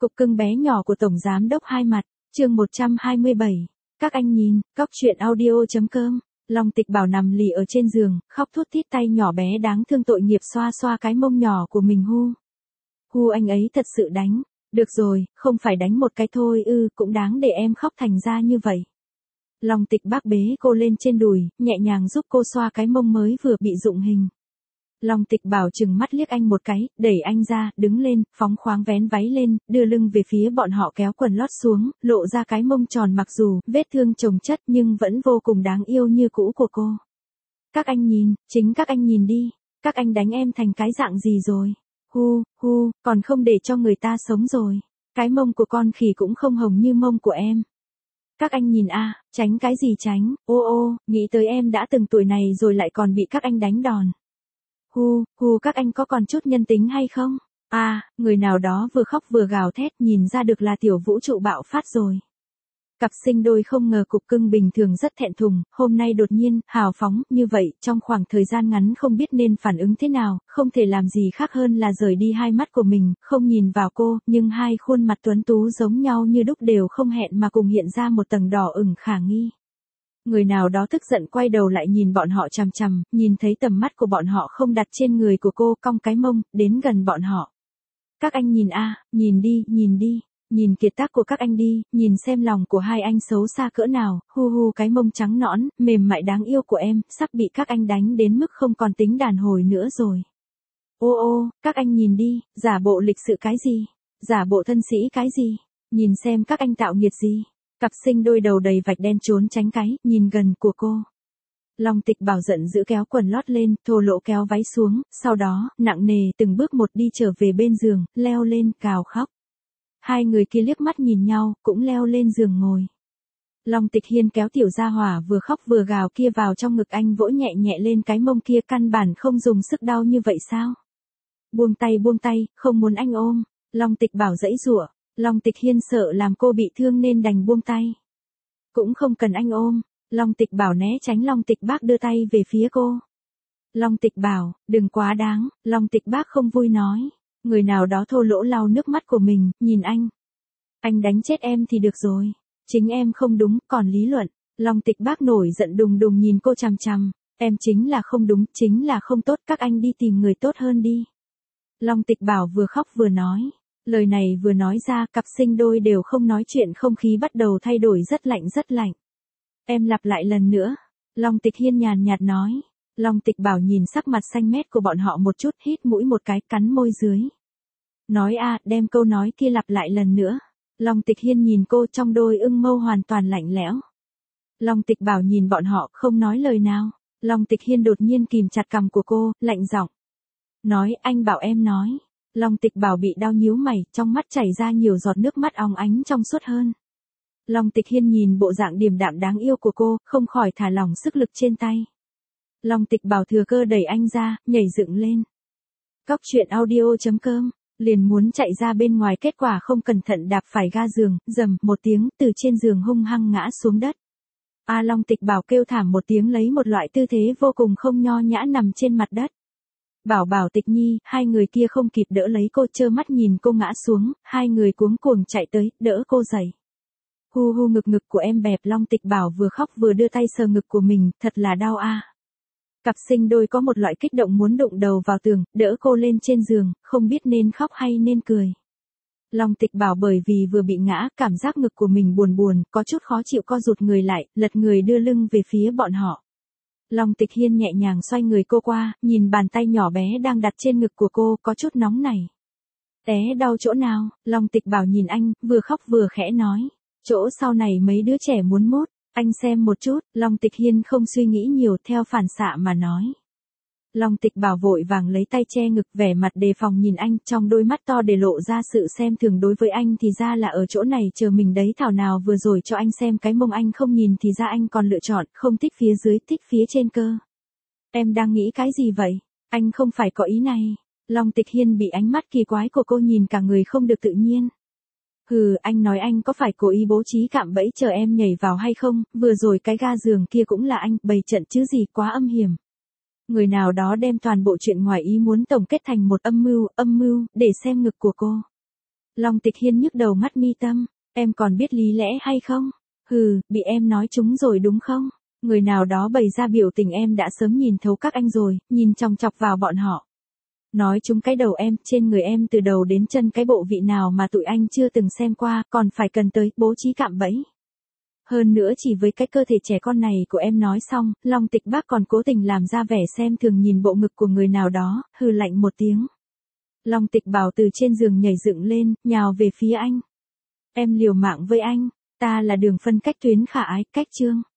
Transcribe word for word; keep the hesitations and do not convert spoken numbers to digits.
Cục cưng bé nhỏ của Tổng Giám đốc Hai Mặt, chương một trăm hai mươi bảy. Các anh nhìn, cóc truyện audio.com. Long Tịch Bảo nằm lì ở trên giường, khóc thút thít, tay nhỏ bé đáng thương tội nghiệp xoa xoa cái mông nhỏ của mình. Hu. Hu, anh ấy thật sự đánh. Được rồi, không phải đánh một cái thôi ư, cũng đáng để em khóc thành ra như vậy. Long Tịch bác bế cô lên trên đùi, nhẹ nhàng giúp cô xoa cái mông mới vừa bị rụng hình. Long Tịch Bảo trừng mắt liếc anh một cái, đẩy anh ra, đứng lên, phóng khoáng vén váy lên, đưa lưng về phía bọn họ, kéo quần lót xuống, lộ ra cái mông tròn mặc dù vết thương chồng chất nhưng vẫn vô cùng đáng yêu như cũ của cô. Các anh nhìn, chính các anh nhìn đi, các anh đánh em thành cái dạng gì rồi? Hu, hu, còn không để cho người ta sống rồi. Cái mông của con khỉ cũng không hồng như mông của em. Các anh nhìn a, à, tránh cái gì tránh, ô ô, nghĩ tới em đã từng tuổi này rồi lại còn bị các anh đánh đòn. Hu, hu, các anh có còn chút nhân tính hay không? À, người nào đó vừa khóc vừa gào thét, nhìn ra được là tiểu vũ trụ bạo phát rồi. Cặp sinh đôi không ngờ cục cưng bình thường rất thẹn thùng, hôm nay đột nhiên, hào phóng, như vậy, trong khoảng thời gian ngắn không biết nên phản ứng thế nào, không thể làm gì khác hơn là rời đi hai mắt của mình, không nhìn vào cô, nhưng hai khuôn mặt tuấn tú giống nhau như đúc đều không hẹn mà cùng hiện ra một tầng đỏ ửng khả nghi. Người nào đó tức giận quay đầu lại nhìn bọn họ chằm chằm, nhìn thấy tầm mắt của bọn họ không đặt trên người của cô, cong cái mông, đến gần bọn họ. Các anh nhìn a, à, nhìn đi, nhìn đi, nhìn kiệt tác của các anh đi, nhìn xem lòng của hai anh xấu xa cỡ nào, hu hu, cái mông trắng nõn, mềm mại đáng yêu của em, sắp bị các anh đánh đến mức không còn tính đàn hồi nữa rồi. Ô ô, các anh nhìn đi, giả bộ lịch sự cái gì, giả bộ thân sĩ cái gì, nhìn xem các anh tạo nghiệt gì. Cặp sinh đôi đầu đầy vạch đen trốn tránh cái, nhìn gần của cô. Long Tịch Bảo giận dữ kéo quần lót lên, thô lỗ kéo váy xuống, sau đó, nặng nề, từng bước một đi trở về bên giường, leo lên, cào khóc. Hai người kia liếc mắt nhìn nhau, cũng leo lên giường ngồi. Long Tịch Hiên kéo tiểu gia hỏa vừa khóc vừa gào kia vào trong ngực anh, vỗ nhẹ nhẹ lên cái mông kia, căn bản không dùng sức đau như vậy sao? Buông tay buông tay, không muốn anh ôm. Long Tịch Bảo giãy giụa. Long Tịch Hiên sợ làm cô bị thương nên đành buông tay. Cũng không cần anh ôm. Long Tịch Bảo né tránh. Long Tịch Bác đưa tay về phía cô. Long Tịch Bảo, đừng quá đáng. Long Tịch Bác không vui nói. Người nào đó thô lỗ lau nước mắt của mình, nhìn anh. Anh đánh chết em thì được rồi. Chính em không đúng, còn lý luận. Long Tịch Bác nổi giận đùng đùng nhìn cô chằm chằm. Em chính là không đúng, chính là không tốt, các anh đi tìm người tốt hơn đi. Long Tịch Bảo vừa khóc vừa nói. Lời này vừa nói ra, cặp sinh đôi đều không nói chuyện, không khí bắt đầu thay đổi rất lạnh rất lạnh. Em lặp lại lần nữa. Long Tịch Hiên nhàn nhạt nói. Long Tịch Bảo nhìn sắc mặt xanh mét của bọn họ một chút, hít mũi một cái, cắn môi dưới. Nói a, à, đem câu nói kia lặp lại lần nữa. Long Tịch Hiên nhìn cô, trong đôi ưng mâu hoàn toàn lạnh lẽo. Long Tịch Bảo nhìn bọn họ, không nói lời nào. Long Tịch Hiên đột nhiên kìm chặt cằm của cô, lạnh giọng. Nói, anh bảo em nói. Long Tịch Bảo bị đau nhíu mày, trong mắt chảy ra nhiều giọt nước mắt óng ánh trong suốt hơn. Long Tịch Hiên nhìn bộ dạng điềm đạm đáng yêu của cô, không khỏi thả lỏng sức lực trên tay. Long Tịch Bảo thừa cơ đẩy anh ra, nhảy dựng lên. Cóc truyện audio.com, liền muốn chạy ra bên ngoài, kết quả không cẩn thận đạp phải ga giường, rầm một tiếng, từ trên giường hung hăng ngã xuống đất. A à, Long Tịch Bảo kêu thảm một tiếng, lấy một loại tư thế vô cùng không nho nhã nằm trên mặt đất. Bảo Bảo, Tịch Nhi, hai người kia không kịp đỡ lấy cô, trơ mắt nhìn cô ngã xuống, hai người cuống cuồng chạy tới, đỡ cô dậy. Hu hu, ngực ngực của em bẹp. Long Tịch Bảo vừa khóc vừa đưa tay sờ ngực của mình, thật là đau a. À. Cặp sinh đôi có một loại kích động muốn đụng đầu vào tường, đỡ cô lên trên giường, không biết nên khóc hay nên cười. Long Tịch Bảo bởi vì vừa bị ngã, cảm giác ngực của mình buồn buồn, có chút khó chịu, co rụt người lại, lật người đưa lưng về phía bọn họ. Long Tịch Hiên nhẹ nhàng xoay người cô qua, nhìn bàn tay nhỏ bé đang đặt trên ngực của cô, có chút nóng nảy. Té đau chỗ nào? Long Tịch Bảo nhìn anh, vừa khóc vừa khẽ nói. Chỗ sau này mấy đứa trẻ muốn mốt, anh xem một chút. Long Tịch Hiên không suy nghĩ nhiều, theo phản xạ mà nói. Long Tịch Bảo vội vàng lấy tay che ngực, vẻ mặt đề phòng nhìn anh, trong đôi mắt to để lộ ra sự xem thường. Đối với anh thì ra là ở chỗ này chờ mình đấy, thảo nào vừa rồi cho anh xem cái mông anh không nhìn thì ra anh còn lựa chọn, không thích phía dưới, thích phía trên cơ. Em đang nghĩ cái gì vậy? Anh không phải có ý này. Long Tịch Hiên bị ánh mắt kỳ quái của cô nhìn cả người không được tự nhiên. Hừ, anh nói anh có phải cố ý bố trí cạm bẫy chờ em nhảy vào hay không? Vừa rồi cái ga giường kia cũng là anh bày trận chứ gì, quá âm hiểm. Người nào đó đem toàn bộ chuyện ngoài ý muốn tổng kết thành một âm mưu, âm mưu, để xem ngực của cô. Long Tịch Hiên nhức đầu mắt mi tâm, em còn biết lý lẽ hay không? Hừ, bị em nói trúng rồi đúng không? Người nào đó bày ra biểu tình em đã sớm nhìn thấu các anh rồi, nhìn chòng chọc vào bọn họ. Nói trúng cái đầu em, trên người em từ đầu đến chân cái bộ vị nào mà tụi anh chưa từng xem qua, còn phải cần tới, bố trí cạm bẫy. Hơn nữa chỉ với cái cơ thể trẻ con này của em nói xong, Long Tịch Bác còn cố tình làm ra vẻ xem thường nhìn bộ ngực của người nào đó, hừ lạnh một tiếng. Long Tịch Bảo từ trên giường nhảy dựng lên, nhào về phía anh. Em liều mạng với anh, ta là Đường Phân cách tuyến khả ái, cách chương.